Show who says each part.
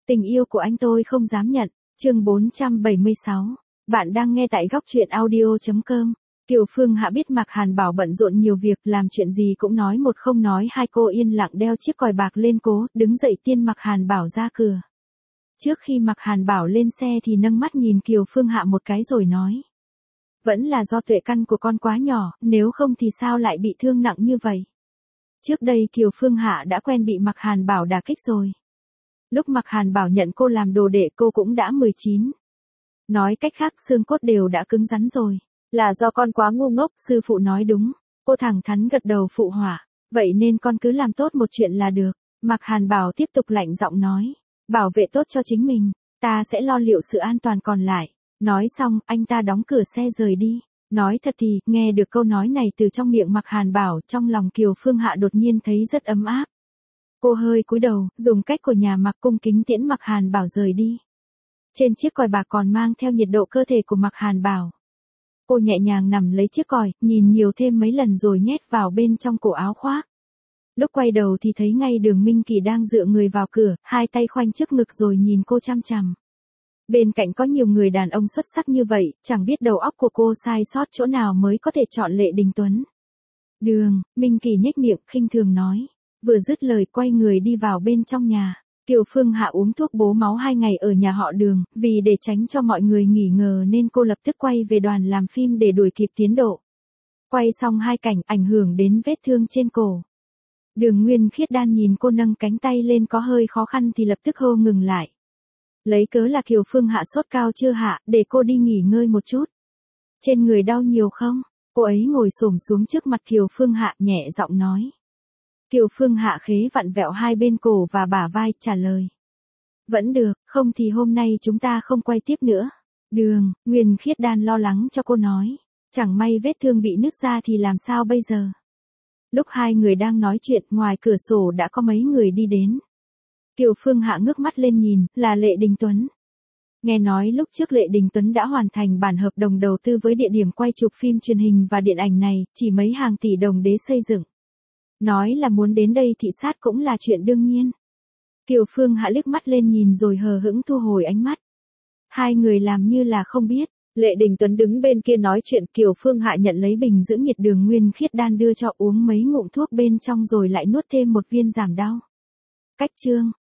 Speaker 1: Tình yêu của anh tôi không dám nhận. Chương 476. Bạn đang nghe tại góc truyện audio.com. Kiều Phương Hạ biết Mạc Hàn Bảo bận rộn nhiều việc, làm chuyện gì cũng nói một không nói hai, cô yên lặng đeo chiếc còi bạc lên cố, đứng dậy tiên Mạc Hàn Bảo ra cửa. Trước khi Mạc Hàn Bảo lên xe thì nâng mắt nhìn Kiều Phương Hạ một cái rồi nói. Vẫn là do tuệ căn của con quá nhỏ, nếu không thì sao lại bị thương nặng như vậy. Trước đây Kiều Phương Hạ đã quen bị Mạc Hàn Bảo đả kích rồi. Lúc Mạc Hàn Bảo nhận cô làm đồ đệ cô cũng đã 19. Nói cách khác xương cốt đều đã cứng rắn rồi. Là do con quá ngu ngốc, sư phụ nói đúng. Cô thẳng thắn gật đầu phụ họa. Vậy nên con cứ làm tốt một chuyện là được. Mạc Hàn Bảo tiếp tục lạnh giọng nói. Bảo vệ tốt cho chính mình, ta sẽ lo liệu sự an toàn còn lại. Nói xong, anh ta đóng cửa xe rời đi. Nói thật thì, nghe được câu nói này từ trong miệng Mạc Hàn Bảo, trong lòng Kiều Phương Hạ đột nhiên thấy rất ấm áp. Cô hơi cúi đầu, dùng cách của nhà Mạc cung kính tiễn Mạc Hàn Bảo rời đi. Trên chiếc còi bạc còn mang theo nhiệt độ cơ thể của Mạc Hàn Bảo. Cô nhẹ nhàng nằm lấy chiếc còi, nhìn nhiều thêm mấy lần rồi nhét vào bên trong cổ áo khoác. Lúc quay đầu thì thấy ngay Đường Minh Kỳ đang dựa người vào cửa, hai tay khoanh trước ngực rồi nhìn cô chăm chằm. Bên cạnh có nhiều người đàn ông xuất sắc như vậy, chẳng biết đầu óc của cô sai sót chỗ nào mới có thể chọn Lệ Đình Tuấn. Minh Kỳ nhếch miệng khinh thường nói. Vừa dứt lời quay người đi vào bên trong nhà. Kiều Phương Hạ uống thuốc bố máu 2 ngày ở nhà họ Đường, vì để tránh cho mọi người nghỉ ngờ nên cô lập tức quay về đoàn làm phim để đuổi kịp tiến độ. Quay xong 2 cảnh ảnh hưởng đến vết thương trên cổ. Đường Nguyên Khiết Đan nhìn cô nâng cánh tay lên có hơi khó khăn thì lập tức hô ngừng lại. Lấy cớ là Kiều Phương Hạ sốt cao chưa hạ, để cô đi nghỉ ngơi một chút. Trên người đau nhiều không? Cô ấy ngồi xổm xuống trước mặt Kiều Phương Hạ nhẹ giọng nói. Kiều Phương Hạ khế vặn vẹo hai bên cổ và bả vai, trả lời. Vẫn được, không thì hôm nay chúng ta không quay tiếp nữa. Nguyên Khiết Đan lo lắng cho cô nói. Chẳng may vết thương bị nứt ra thì làm sao bây giờ? Lúc hai người đang nói chuyện, ngoài cửa sổ đã có mấy người đi đến. Kiều Phương Hạ ngước mắt lên nhìn, là Lệ Đình Tuấn. Nghe nói lúc trước Lệ Đình Tuấn đã hoàn thành bản hợp đồng đầu tư với địa điểm quay chụp phim truyền hình và điện ảnh này, chỉ mấy hàng tỷ đồng để xây dựng. Nói là muốn đến đây thị sát cũng là chuyện đương nhiên. Kiều Phương Hạ liếc mắt lên nhìn rồi hờ hững thu hồi ánh mắt. Hai người làm như là không biết. Lệ Đình Tuấn đứng bên kia nói chuyện, Kiều Phương Hạ nhận lấy bình dưỡng nhiệt Đường Nguyên Khiết Đan đưa cho uống mấy ngụm thuốc bên trong rồi lại nuốt thêm một viên giảm đau. Cách chương